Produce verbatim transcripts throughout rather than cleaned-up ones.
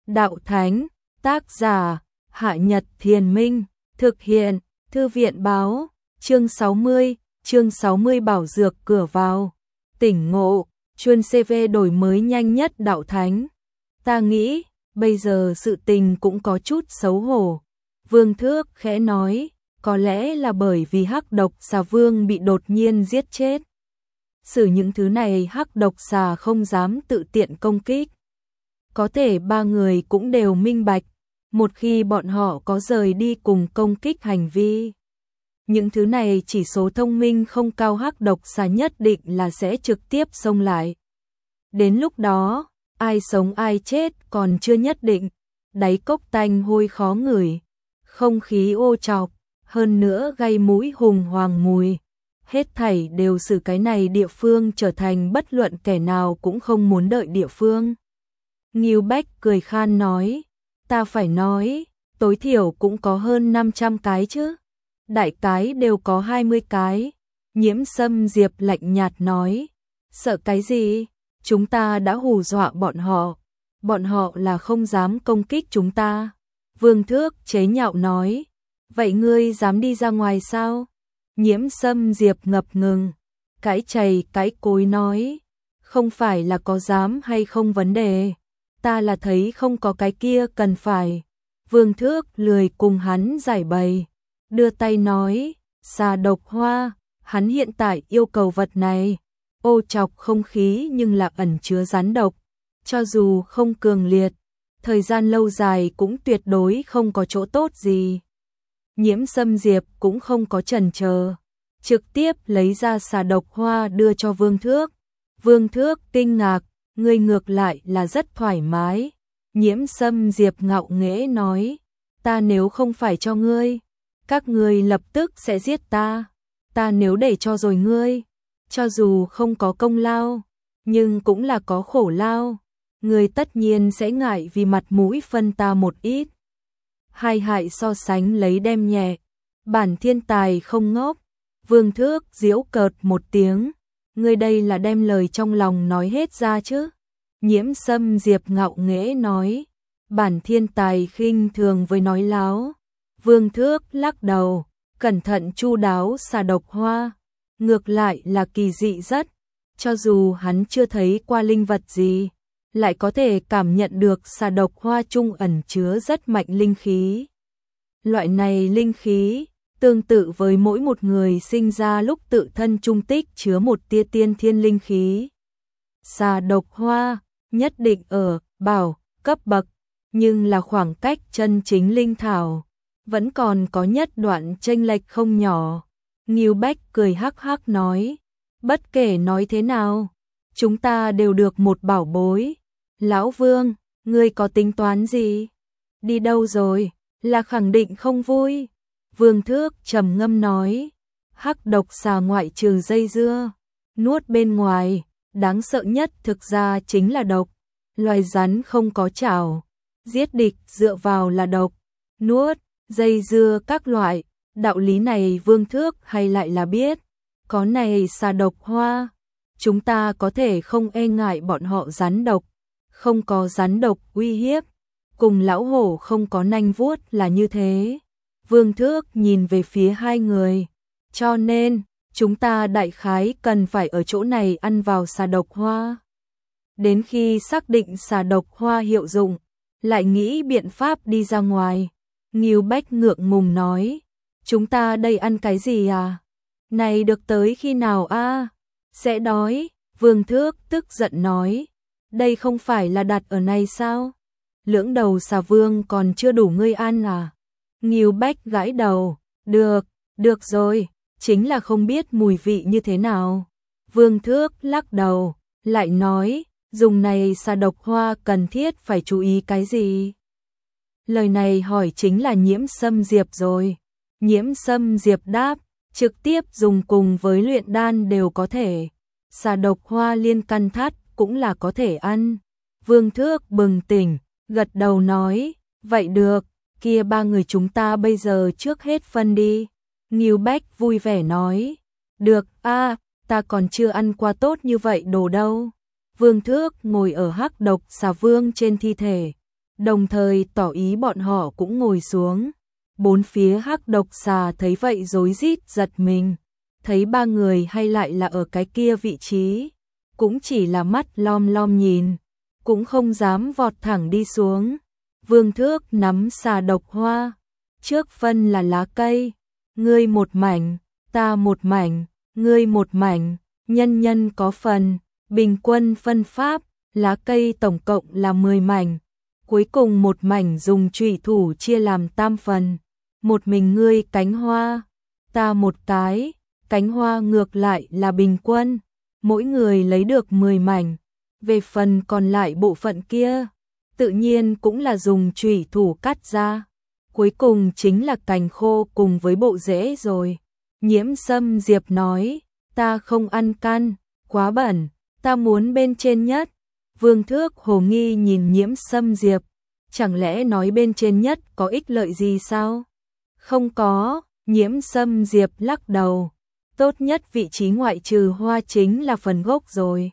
Đạo Thánh, tác giả, Hạ Nhật Thiền Minh, thực hiện, Thư viện báo, chương sáu mươi, chương sáu mươi bảo dược cửa vào, tỉnh ngộ, chuyên xê vê đổi mới nhanh nhất Đạo Thánh. Ta nghĩ, bây giờ sự tình cũng có chút xấu hổ. Vương Thước khẽ nói, có lẽ là bởi vì hắc độc xà vương bị đột nhiên giết chết. Xử những thứ này hắc độc xà không dám tự tiện công kích. Có thể ba người cũng đều minh bạch, một khi bọn họ có rời đi cùng công kích hành vi. Những thứ này chỉ số thông minh không cao hắc độc xà nhất định là sẽ trực tiếp xông lại. Đến lúc đó, ai sống ai chết còn chưa nhất định, đáy cốc tanh hôi khó ngửi, không khí ô trọc, hơn nữa gây mũi hùng hoàng mùi. Hết thảy đều xử cái này địa phương trở thành bất luận kẻ nào cũng không muốn đợi địa phương. Ngưu Bách cười khan nói, ta phải nói, tối thiểu cũng có hơn năm trăm cái chứ. Đại cái đều có hai mươi cái. Nhiễm Sâm Diệp lạnh nhạt nói, sợ cái gì? Chúng ta đã hù dọa bọn họ. Bọn họ là không dám công kích chúng ta. Vương Thước chế nhạo nói, vậy ngươi dám đi ra ngoài sao? Nhiễm Sâm Diệp ngập ngừng, cãi chày cãi cối nói, không phải là có dám hay không vấn đề, ta là thấy không có cái kia cần phải. Vương Thước lười cùng hắn giải bày, đưa tay nói, xà độc hoa, hắn hiện tại yêu cầu vật này, ô trọc không khí nhưng là ẩn chứa rắn độc, cho dù không cường liệt, thời gian lâu dài cũng tuyệt đối không có chỗ tốt gì. Nhiễm Sâm Diệp cũng không có chần chờ, trực tiếp lấy ra xà độc hoa đưa cho Vương Thước. Vương Thước kinh ngạc, ngươi ngược lại là rất thoải mái. Nhiễm Sâm Diệp ngạo nghễ nói, ta nếu không phải cho ngươi, các ngươi lập tức sẽ giết ta. Ta nếu để cho rồi ngươi, cho dù không có công lao, nhưng cũng là có khổ lao. Ngươi tất nhiên sẽ ngại vì mặt mũi phân ta một ít. Hai hại so sánh lấy đem nhẹ, bản thiên tài không ngốc. Vương Thước giễu cợt một tiếng, ngươi đây là đem lời trong lòng nói hết ra chứ. Nhiễm Sâm Diệp ngạo nghễ nói, bản thiên tài khinh thường với nói láo. Vương Thước lắc đầu, cẩn thận chu đáo xà độc hoa, ngược lại là kỳ dị rất, cho dù hắn chưa thấy qua linh vật gì, lại có thể cảm nhận được xà độc hoa trung ẩn chứa rất mạnh linh khí. Loại này linh khí, tương tự với mỗi một người sinh ra lúc tự thân trung tích chứa một tia tiên thiên linh khí. Xà độc hoa, nhất định ở, bảo, cấp bậc, nhưng là khoảng cách chân chính linh thảo, vẫn còn có nhất đoạn chênh lệch không nhỏ. Ngưu Bách cười hắc hắc nói, bất kể nói thế nào, chúng ta đều được một bảo bối. Lão Vương, ngươi có tính toán gì? Đi đâu rồi? Là khẳng định không vui. Vương Thước trầm ngâm nói, hắc độc xà ngoại trừ dây dưa, nuốt bên ngoài, đáng sợ nhất thực ra chính là độc. Loài rắn không có chảo, giết địch dựa vào là độc, nuốt, dây dưa các loại, đạo lý này Vương Thước hay lại là biết. Có này xà độc hoa, chúng ta có thể không e ngại bọn họ rắn độc, không có rắn độc uy hiếp, cùng lão hổ không có nanh vuốt là như thế. Vương Thước nhìn về phía hai người, cho nên, chúng ta đại khái cần phải ở chỗ này ăn vào xà độc hoa. Đến khi xác định xà độc hoa hiệu dụng, lại nghĩ biện pháp đi ra ngoài. Ngưu Bách ngượng ngùng nói, chúng ta đây ăn cái gì à? Này được tới khi nào a? À? Sẽ đói. Vương Thước tức giận nói, đây không phải là đặt ở này sao? Lưỡng đầu xà vương còn chưa đủ ngươi ăn à? Ngưu Bách gãi đầu, được, được rồi, chính là không biết mùi vị như thế nào. Vương Thước lắc đầu, lại nói, dùng này xà độc hoa cần thiết phải chú ý cái gì? Lời này hỏi chính là Nhiễm Sâm Diệp rồi. Nhiễm Sâm Diệp đáp, trực tiếp dùng cùng với luyện đan đều có thể. Xà độc hoa liên căn thắt cũng là có thể ăn. Vương Thước bừng tỉnh, gật đầu nói, vậy được, kia ba người chúng ta bây giờ trước hết phân đi. Ngưu Bách vui vẻ nói, được, a, ta còn chưa ăn qua tốt như vậy đồ đâu. Vương Thước ngồi ở hắc độc xà vương trên thi thể, đồng thời tỏ ý bọn họ cũng ngồi xuống. Bốn phía hắc độc xà thấy vậy rối rít giật mình, thấy ba người hay lại là ở cái kia vị trí, cũng chỉ là mắt lom lom nhìn, cũng không dám vọt thẳng đi xuống. Vương Thước nắm xà độc hoa, trước phân là lá cây, ngươi một mảnh, ta một mảnh, ngươi một mảnh, nhân nhân có phần, bình quân phân pháp, lá cây tổng cộng là mười mảnh, cuối cùng một mảnh dùng chủy thủ chia làm tam phần, một mình ngươi cánh hoa, ta một cái, cánh hoa ngược lại là bình quân, mỗi người lấy được mười mảnh, về phần còn lại bộ phận kia, tự nhiên cũng là dùng chủy thủ cắt ra, cuối cùng chính là cành khô cùng với bộ rễ rồi. Nhiễm Sâm Diệp nói, ta không ăn căn, quá bẩn, ta muốn bên trên nhất. Vương Thước hồ nghi nhìn Nhiễm Sâm Diệp, chẳng lẽ nói bên trên nhất có ích lợi gì sao? Không có, Nhiễm Sâm Diệp lắc đầu, tốt nhất vị trí ngoại trừ hoa chính là phần gốc rồi.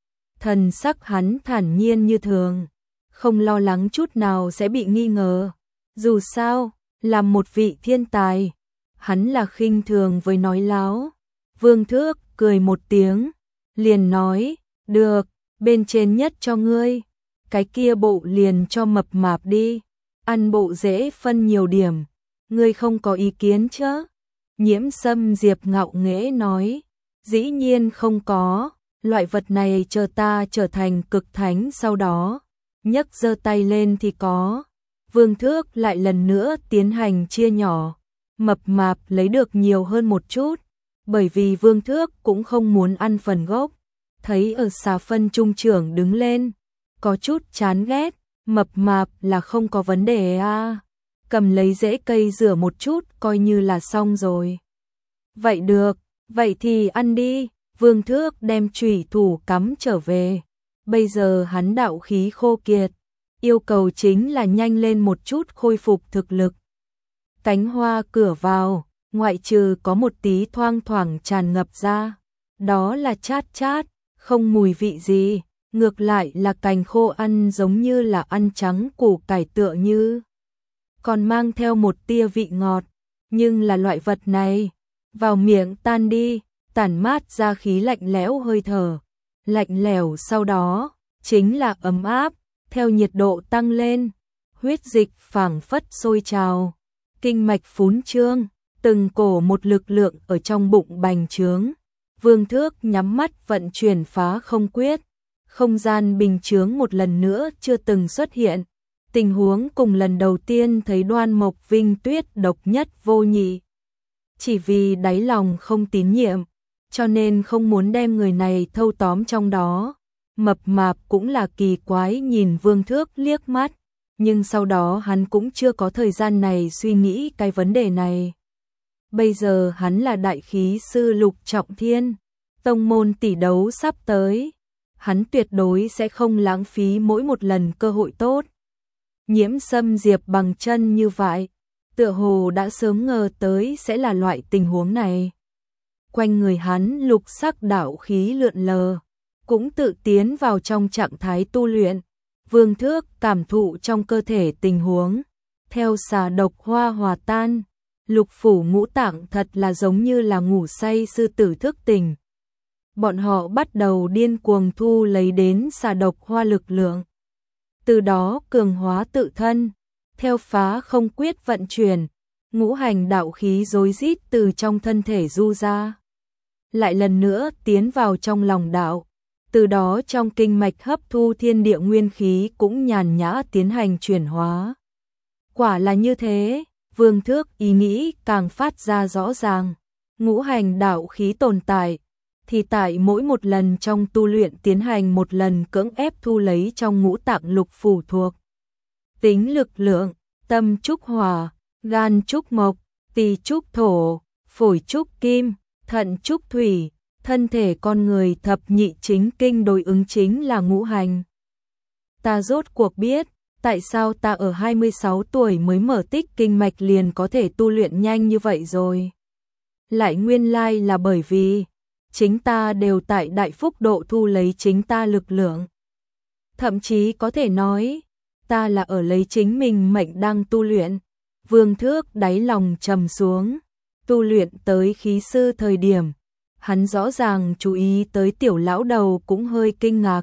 Thần sắc hắn thản nhiên như thường, không lo lắng chút nào sẽ bị nghi ngờ. Dù sao, là một vị thiên tài, hắn là khinh thường với nói láo. Vương Thước cười một tiếng, liền nói, được, bên trên nhất cho ngươi, cái kia bộ liền cho mập mạp đi, ăn bộ dễ phân nhiều điểm, ngươi không có ý kiến chứ? Nhiễm Sâm Diệp ngạo nghễ nói, dĩ nhiên không có, loại vật này chờ ta trở thành cực thánh sau đó, nhấc giơ tay lên thì có. Vương Thước lại lần nữa tiến hành chia nhỏ, mập mạp lấy được nhiều hơn một chút, bởi vì Vương Thước cũng không muốn ăn phần gốc. Thấy ở xà phân trung trưởng đứng lên, có chút chán ghét, mập mạp là không có vấn đề à, cầm lấy rễ cây rửa một chút coi như là xong rồi. Vậy được, vậy thì ăn đi. Vương Thước đem chủy thủ cắm trở về, bây giờ hắn đạo khí khô kiệt, yêu cầu chính là nhanh lên một chút khôi phục thực lực. Cánh hoa cửa vào, ngoại trừ có một tí thoang thoảng tràn ngập ra, đó là chát chát, không mùi vị gì, ngược lại là cành khô ăn giống như là ăn trắng củ cải tựa như, còn mang theo một tia vị ngọt, nhưng là loại vật này, vào miệng tan đi, tản mát ra khí lạnh lẽo hơi thở, lạnh lẽo sau đó, chính là ấm áp, theo nhiệt độ tăng lên, huyết dịch phảng phất sôi trào, kinh mạch phún trương, từng cổ một lực lượng ở trong bụng bành trướng. Vương Thước nhắm mắt vận chuyển phá không quyết, không gian bình chướng một lần nữa chưa từng xuất hiện, tình huống cùng lần đầu tiên thấy Đoan Mộc Vinh Tuyết độc nhất vô nhị. Chỉ vì đáy lòng không tín nhiệm, cho nên không muốn đem người này thâu tóm trong đó. Mập mạp cũng là kỳ quái nhìn Vương Thước liếc mắt, nhưng sau đó hắn cũng chưa có thời gian này suy nghĩ cái vấn đề này. Bây giờ hắn là đại khí sư Lục Trọng Thiên, tông môn tỷ đấu sắp tới, hắn tuyệt đối sẽ không lãng phí mỗi một lần cơ hội tốt. Nhiễm Sâm Diệp bằng chân như vậy, tựa hồ đã sớm ngờ tới sẽ là loại tình huống này. Quanh người hắn lục sắc đạo khí lượn lờ, cũng tự tiến vào trong trạng thái tu luyện. Vương Thước cảm thụ trong cơ thể tình huống, theo xà độc hoa hòa tan, lục phủ ngũ tạng thật là giống như là ngủ say sư tử thức tỉnh. Bọn họ bắt đầu điên cuồng thu lấy đến xà độc hoa lực lượng, từ đó cường hóa tự thân, theo phá không quyết vận chuyển, ngũ hành đạo khí rối rít từ trong thân thể du ra, lại lần nữa tiến vào trong lòng đạo, từ đó trong kinh mạch hấp thu thiên địa nguyên khí cũng nhàn nhã tiến hành chuyển hóa. Quả là như thế, Vương Thước ý nghĩ càng phát ra rõ ràng, ngũ hành đạo khí tồn tại, thì tại mỗi một lần trong tu luyện tiến hành một lần cưỡng ép thu lấy trong ngũ tạng lục phủ thuộc tính lực lượng, tâm trúc hỏa, gan trúc mộc, tỳ trúc thổ, phổi trúc kim, thận trúc thủy, thân thể con người thập nhị chính kinh đối ứng chính là ngũ hành. Ta rốt cuộc biết, tại sao ta ở hai mươi sáu tuổi mới mở tích kinh mạch liền có thể tu luyện nhanh như vậy rồi. Lại nguyên lai là bởi vì chính ta đều tại đại phúc độ thu lấy chính ta lực lượng. Thậm chí có thể nói, ta là ở lấy chính mình mệnh đang tu luyện. Vương Thước đáy lòng trầm xuống, tu luyện tới khí sư thời điểm, hắn rõ ràng chú ý tới tiểu lão đầu cũng hơi kinh ngạc.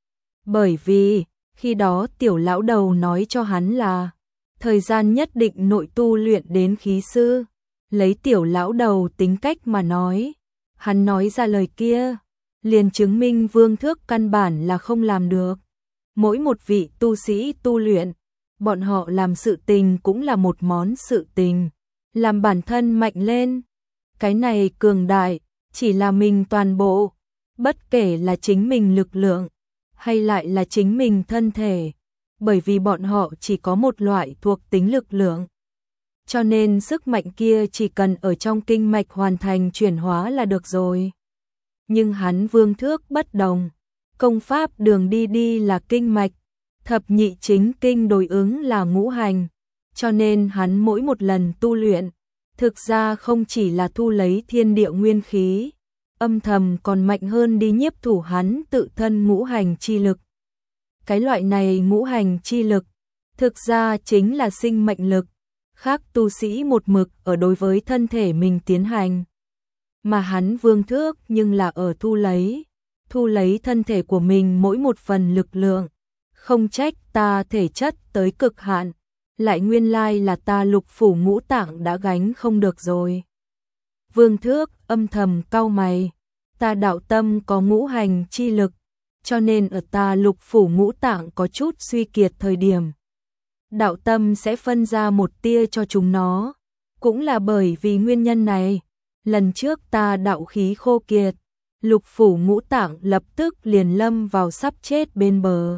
Bởi vì, khi đó tiểu lão đầu nói cho hắn là, thời gian nhất định nội tu luyện đến khí sư, lấy tiểu lão đầu tính cách mà nói, hắn nói ra lời kia, liền chứng minh Vương Thước căn bản là không làm được. Mỗi một vị tu sĩ tu luyện, bọn họ làm sự tình cũng là một món sự tình, làm bản thân mạnh lên. Cái này cường đại, chỉ là mình toàn bộ, bất kể là chính mình lực lượng, hay lại là chính mình thân thể, bởi vì bọn họ chỉ có một loại thuộc tính lực lượng. Cho nên sức mạnh kia chỉ cần ở trong kinh mạch hoàn thành chuyển hóa là được rồi. Nhưng hắn Vương Thước bất đồng, công pháp đường đi đi là kinh mạch, thập nhị chính kinh đối ứng là ngũ hành, cho nên hắn mỗi một lần tu luyện, thực ra không chỉ là thu lấy thiên địa nguyên khí, âm thầm còn mạnh hơn đi nhiếp thủ hắn tự thân ngũ hành chi lực. Cái loại này ngũ hành chi lực, thực ra chính là sinh mệnh lực, khác tu sĩ một mực ở đối với thân thể mình tiến hành. Mà hắn Vương Thước nhưng là ở thu lấy, thu lấy thân thể của mình mỗi một phần lực lượng, không trách ta thể chất tới cực hạn, lại nguyên lai là ta lục phủ ngũ tạng đã gánh không được rồi. Vương Thước âm thầm cau mày, ta đạo tâm có ngũ hành chi lực, cho nên ở ta lục phủ ngũ tạng có chút suy kiệt thời điểm, đạo tâm sẽ phân ra một tia cho chúng nó, cũng là bởi vì nguyên nhân này, lần trước ta đạo khí khô kiệt, lục phủ ngũ tạng lập tức liền lâm vào sắp chết bên bờ.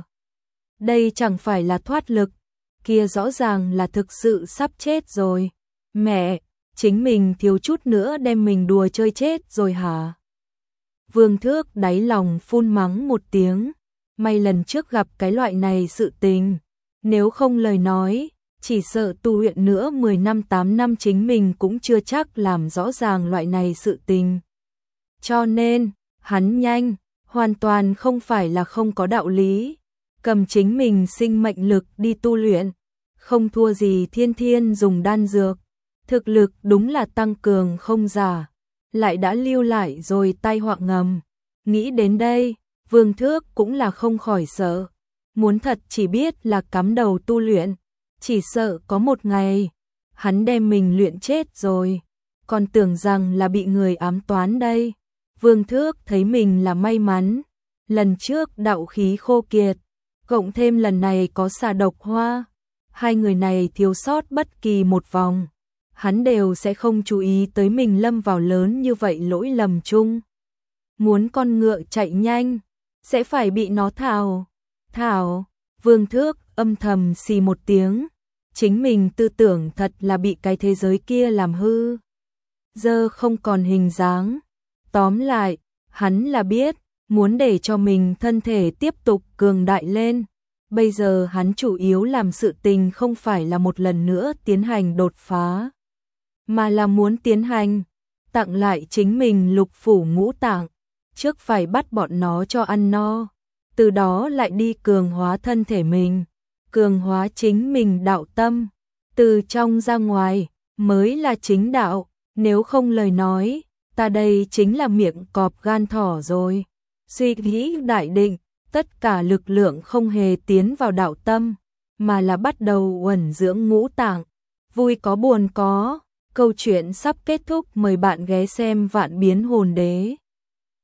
Đây chẳng phải là thoát lực, kia rõ ràng là thực sự sắp chết rồi. Mẹ, chính mình thiếu chút nữa đem mình đùa chơi chết rồi hả? Vương Thước đáy lòng phun mắng một tiếng, may lần trước gặp cái loại này sự tình, nếu không lời nói, chỉ sợ tu luyện nữa mười năm tám năm chính mình cũng chưa chắc làm rõ ràng loại này sự tình. Cho nên, hắn nhanh, hoàn toàn không phải là không có đạo lý, cầm chính mình sinh mệnh lực đi tu luyện, không thua gì thiên thiên dùng đan dược, thực lực đúng là tăng cường không giả, lại đã lưu lại rồi tai họa ngầm. Nghĩ đến đây, Vương Thước cũng là không khỏi sợ, muốn thật chỉ biết là cắm đầu tu luyện, chỉ sợ có một ngày, hắn đem mình luyện chết rồi, còn tưởng rằng là bị người ám toán đây. Vương Thước thấy mình là may mắn, lần trước đạo khí khô kiệt, cộng thêm lần này có xà độc hoa, hai người này thiếu sót bất kỳ một vòng, hắn đều sẽ không chú ý tới mình lâm vào lớn như vậy lỗi lầm chung. Muốn con ngựa chạy nhanh, sẽ phải bị nó thảo. Thảo, Vương Thước âm thầm xì một tiếng, chính mình tư tưởng thật là bị cái thế giới kia làm hư, giờ không còn hình dáng. Tóm lại, hắn là biết, muốn để cho mình thân thể tiếp tục cường đại lên. Bây giờ hắn chủ yếu làm sự tình không phải là một lần nữa tiến hành đột phá, mà là muốn tiến hành tặng lại chính mình lục phủ ngũ tạng, trước phải bắt bọn nó cho ăn no, từ đó lại đi cường hóa thân thể mình, cường hóa chính mình đạo tâm, từ trong ra ngoài mới là chính đạo, nếu không lời nói, ta đây chính là miệng cọp gan thỏ rồi. Suy nghĩ đại định, tất cả lực lượng không hề tiến vào đạo tâm, mà là bắt đầu uẩn dưỡng ngũ tạng. Vui có buồn có, câu chuyện sắp kết thúc, mời bạn ghé xem Vạn Biến Hồn Đế.